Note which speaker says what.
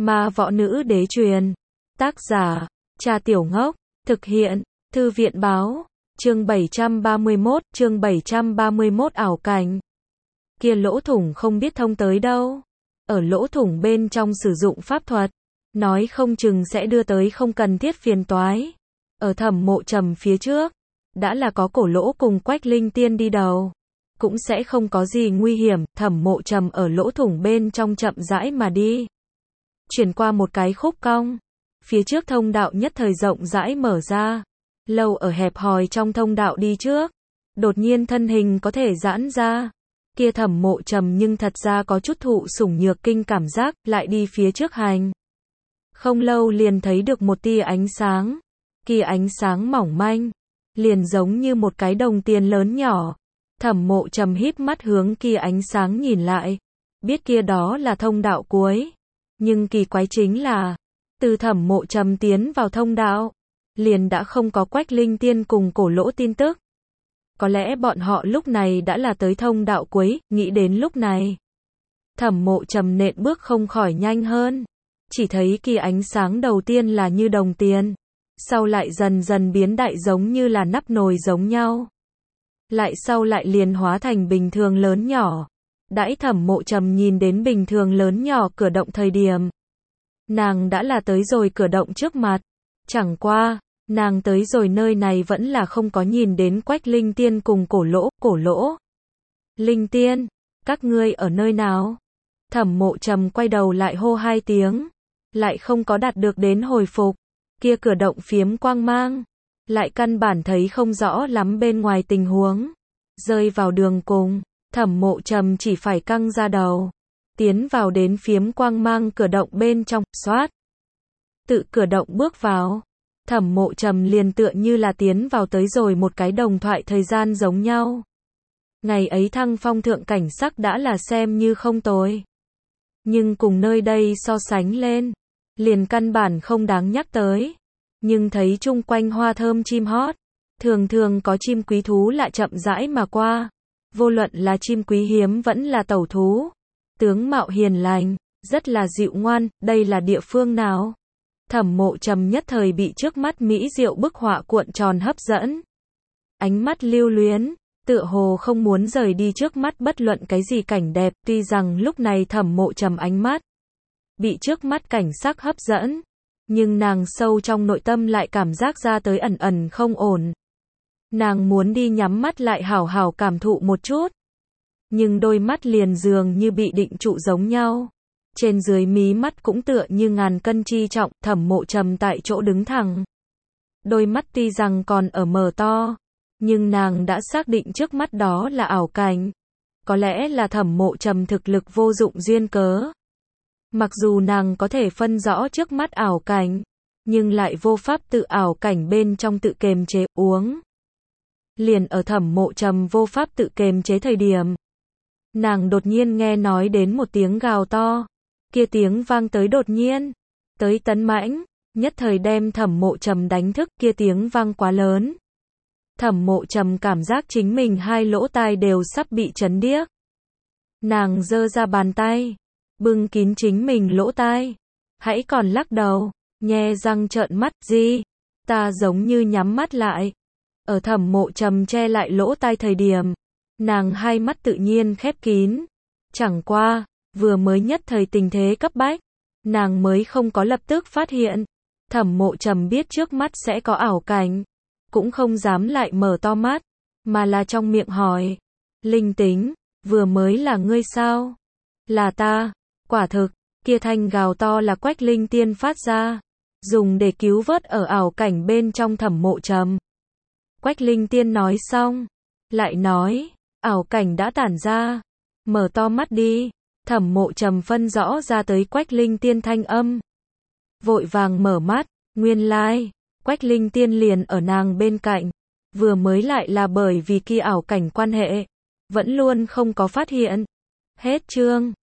Speaker 1: Ma võ nữ đế truyền. Tác giả, Trà Tiểu Ngốc. Thực hiện, Thư viện báo. Chương 731 ảo cảnh. Kia lỗ thủng không biết thông tới đâu. Ở lỗ thủng bên trong sử dụng pháp thuật. Nói không chừng sẽ đưa tới không cần thiết phiền toái. Ở Thẩm Mộ Trầm phía trước. Đã là có Cổ Lỗ cùng Quách Linh Tiên đi đầu. Cũng sẽ không có gì nguy hiểm. Thẩm Mộ Trầm ở lỗ thủng bên trong chậm rãi mà đi. Chuyển qua một cái khúc cong. Phía trước thông đạo nhất thời rộng rãi mở ra. Lâu ở hẹp hòi trong thông đạo đi trước. Đột nhiên thân hình có thể giãn ra. Kia Thẩm Mộ Trầm nhưng thật ra có chút thụ sủng nhược kinh cảm giác, lại đi phía trước hành. Không lâu liền thấy được một tia ánh sáng. Kia ánh sáng mỏng manh. Liền giống như một cái đồng tiền lớn nhỏ. Thẩm Mộ Trầm híp mắt hướng kia ánh sáng nhìn lại. Biết kia đó là thông đạo cuối. Nhưng kỳ quái chính là, từ Thẩm Mộ Trầm tiến vào thông đạo, liền đã không có Quách Linh Tiên cùng Cổ Lỗ tin tức. Có lẽ bọn họ lúc này đã là tới thông đạo cuối, nghĩ đến lúc này. Thẩm Mộ Trầm nện bước không khỏi nhanh hơn. Chỉ thấy kia ánh sáng đầu tiên là như đồng tiền. Sau lại dần dần biến đại giống như là nắp nồi giống nhau. Lại sau lại liền hóa thành bình thường lớn nhỏ. Đãi Thẩm Mộ Trầm nhìn đến bình thường lớn nhỏ cửa động thời điểm. Nàng đã là tới rồi cửa động trước mặt. Chẳng qua, nàng tới rồi nơi này vẫn là không có nhìn đến Quách Linh Tiên cùng Cổ Lỗ. Linh Tiên, các ngươi ở nơi nào? Thẩm Mộ Trầm quay đầu lại hô hai tiếng. Lại không có đạt được đến hồi phục. Kia cửa động phiếm quang mang. Lại căn bản thấy không rõ lắm bên ngoài tình huống. Rơi vào đường cùng. Thẩm Mộ Trầm chỉ phải căng ra đầu. Tiến vào đến phiếm quang mang cửa động bên trong, xoát. Tự cửa động bước vào. Thẩm Mộ Trầm liền tựa như là tiến vào tới rồi một cái đồng thoại thời gian giống nhau. Ngày ấy Thăng Phong thượng cảnh sắc đã là xem như không tồi. Nhưng cùng nơi đây so sánh lên, liền căn bản không đáng nhắc tới. Nhưng thấy chung quanh hoa thơm chim hót, thường thường có chim quý thú lại chậm rãi mà qua. Vô luận là chim quý hiếm vẫn là tẩu thú. Tướng mạo hiền lành, rất là dịu ngoan, đây là địa phương nào? Thẩm Mộ Trầm nhất thời bị trước mắt mỹ diệu bức họa cuộn tròn hấp dẫn. Ánh mắt lưu luyến, tựa hồ không muốn rời đi trước mắt bất luận cái gì cảnh đẹp, tuy rằng lúc này Thẩm Mộ Trầm ánh mắt bị trước mắt cảnh sắc hấp dẫn, nhưng nàng sâu trong nội tâm lại cảm giác ra tới ẩn ẩn không ổn. Nàng muốn đi nhắm mắt lại hảo hảo cảm thụ một chút. Nhưng đôi mắt liền dường như bị định trụ giống nhau. Trên dưới mí mắt cũng tựa như ngàn cân chi trọng, Thẩm Mộ Trầm tại chỗ đứng thẳng. Đôi mắt tuy rằng còn ở mở to, nhưng nàng đã xác định trước mắt đó là ảo cảnh. Có lẽ là Thẩm Mộ Trầm thực lực vô dụng duyên cớ. Mặc dù nàng có thể phân rõ trước mắt ảo cảnh, nhưng lại vô pháp tự ảo cảnh bên trong tự kềm chế, uống. Liền ở Thẩm Mộ Trầm vô pháp tự kềm chế thời điểm. Nàng đột nhiên nghe nói đến một tiếng gào to. Kia tiếng vang tới đột nhiên, tới tấn mãnh, nhất thời đem Thẩm Mộ Trầm đánh thức, kia tiếng vang quá lớn. Thẩm Mộ Trầm cảm giác chính mình hai lỗ tai đều sắp bị chấn điếc. Nàng giơ ra bàn tay, bưng kín chính mình lỗ tai, hãy còn lắc đầu, nhe răng trợn mắt, gì? Ta giống như nhắm mắt lại. Ở Thẩm Mộ Trầm che lại lỗ tai thời điểm, nàng hai mắt tự nhiên khép kín. Chẳng qua, vừa mới nhất thời tình thế cấp bách, nàng mới không có lập tức phát hiện. Thẩm Mộ Trầm biết trước mắt sẽ có ảo cảnh, cũng không dám lại mở to mắt, mà là trong miệng hỏi. Linh Tính, vừa mới là ngươi sao? Là ta, quả thực, kia thanh gào to là Quách Linh Tiên phát ra, dùng để cứu vớt ở ảo cảnh bên trong Thẩm Mộ Trầm. Quách Linh Tiên nói xong, lại nói, ảo cảnh đã tản ra, mở to mắt đi. Thẩm Mộ Trầm phân rõ ra tới Quách Linh Tiên thanh âm. Vội vàng mở mắt, nguyên lai, Quách Linh Tiên liền ở nàng bên cạnh. Vừa mới lại là bởi vì kia ảo cảnh quan hệ, vẫn luôn không có phát hiện. Hết chương.